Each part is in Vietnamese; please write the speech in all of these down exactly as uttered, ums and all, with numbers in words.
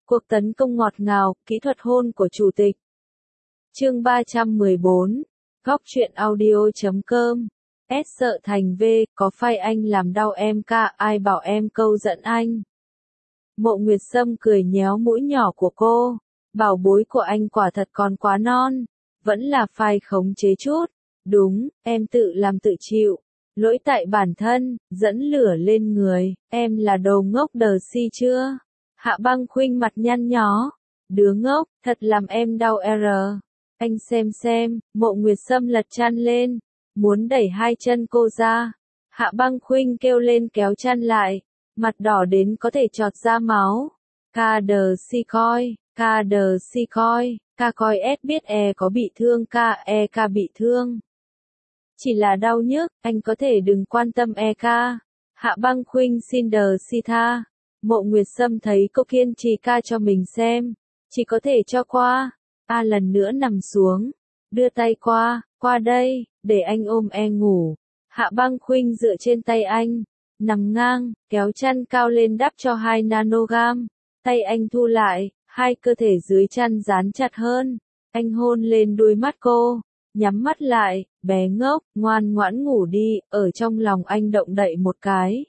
Cuộc tấn công ngọt ngào, kỹ thuật hôn của chủ tịch. Chương ba trăm mười bốn, góc truyện audio chấm com. S sợ thành V, có phải anh làm đau em ca, ai bảo em câu dẫn anh. Mộ Nguyệt Sâm cười nhéo mũi nhỏ của cô, bảo bối của anh quả thật còn quá non, vẫn là phải khống chế chút. Đúng, em tự làm tự chịu, lỗi tại bản thân, dẫn lửa lên người, em là đồ ngốc đờ si chưa? Hạ Băng Khuynh mặt nhăn nhó, đứa ngốc, thật làm em đau r. Anh xem xem, Mộ Nguyệt Sâm lật chăn lên, muốn đẩy hai chân cô ra. Hạ Băng Khuynh kêu lên kéo chăn lại, mặt đỏ đến có thể chọt ra máu. Ca đờ si coi, ca đờ si coi, ca coi S biết E có bị thương ca, E ca bị thương. Chỉ là đau nhức, anh có thể đừng quan tâm E ca. Hạ Băng Khuynh xin đờ si tha. Mộ Nguyệt Sâm thấy cô kiên trì ca cho mình xem, chỉ có thể cho qua. A lần nữa nằm xuống, đưa tay qua, qua đây, để anh ôm E ngủ. Hạ Băng Khuynh dựa trên tay anh, nằm ngang, kéo chăn cao lên đắp cho hai nanogam. Tay anh thu lại, hai cơ thể dưới chăn dán chặt hơn. Anh hôn lên đôi mắt cô, nhắm mắt lại, bé ngốc, ngoan ngoãn ngủ đi, ở trong lòng anh động đậy một cái.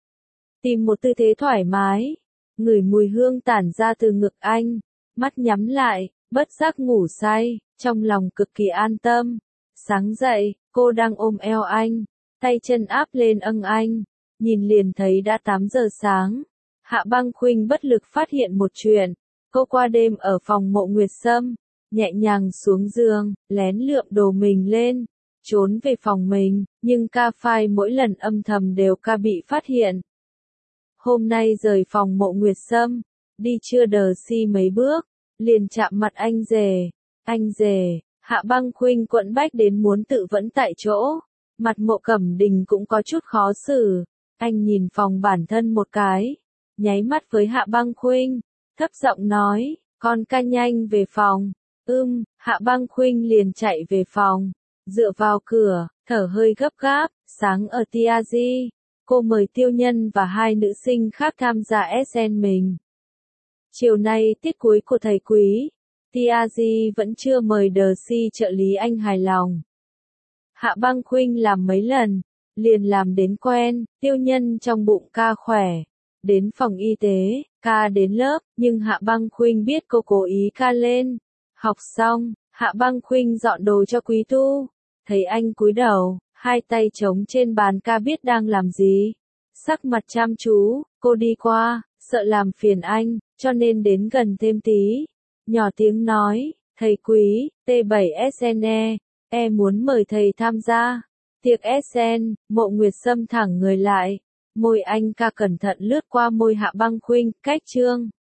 Tìm một tư thế thoải mái, ngửi mùi hương tản ra từ ngực anh, mắt nhắm lại, bất giác ngủ say, trong lòng cực kỳ an tâm. Sáng dậy, cô đang ôm eo anh, tay chân áp lên âng anh, nhìn liền thấy đã tám giờ sáng. Hạ Băng Khuynh bất lực phát hiện một chuyện, cô qua đêm ở phòng Mộ Nguyệt Sâm, nhẹ nhàng xuống giường, lén lượm đồ mình lên, trốn về phòng mình, nhưng ca phai mỗi lần âm thầm đều ca bị phát hiện. Hôm nay rời phòng Mộ Nguyệt Sâm, đi chưa đờ si mấy bước, liền chạm mặt anh rể. Anh rể, Hạ Băng Khuynh quẫn bách đến muốn tự vẫn tại chỗ. Mặt Mộ Cẩm Đình cũng có chút khó xử. Anh nhìn phòng bản thân một cái, nháy mắt với Hạ Băng Khuynh, thấp giọng nói, con ca nhanh về phòng. Ưm, Hạ Băng Khuynh liền chạy về phòng, dựa vào cửa, thở hơi gấp gáp. Sáng ở Tiazi, cô mời Tiêu Nhân và hai nữ sinh khác tham gia S N mình. Chiều nay tiết cuối của thầy Quý, Tiazi vẫn chưa mời đờ si trợ lý anh hài lòng. Hạ Băng Khuynh làm mấy lần, liền làm đến quen. Tiêu Nhân trong bụng ca khỏe, đến phòng y tế, ca đến lớp, nhưng Hạ Băng Khuynh biết cô cố ý ca lên. Học xong, Hạ Băng Khuynh dọn đồ cho Quý Tu, thấy anh cúi đầu, hai tay trống trên bàn ca biết đang làm gì. Sắc mặt chăm chú, cô đi qua, sợ làm phiền anh, cho nên đến gần thêm tí. Nhỏ tiếng nói, thầy Quý, T bảy S N E, E muốn mời thầy tham gia. Tiệc S N, Mộ Nguyệt Sâm thẳng người lại, môi anh ca cẩn thận lướt qua môi Hạ Băng Khuynh, cách chương.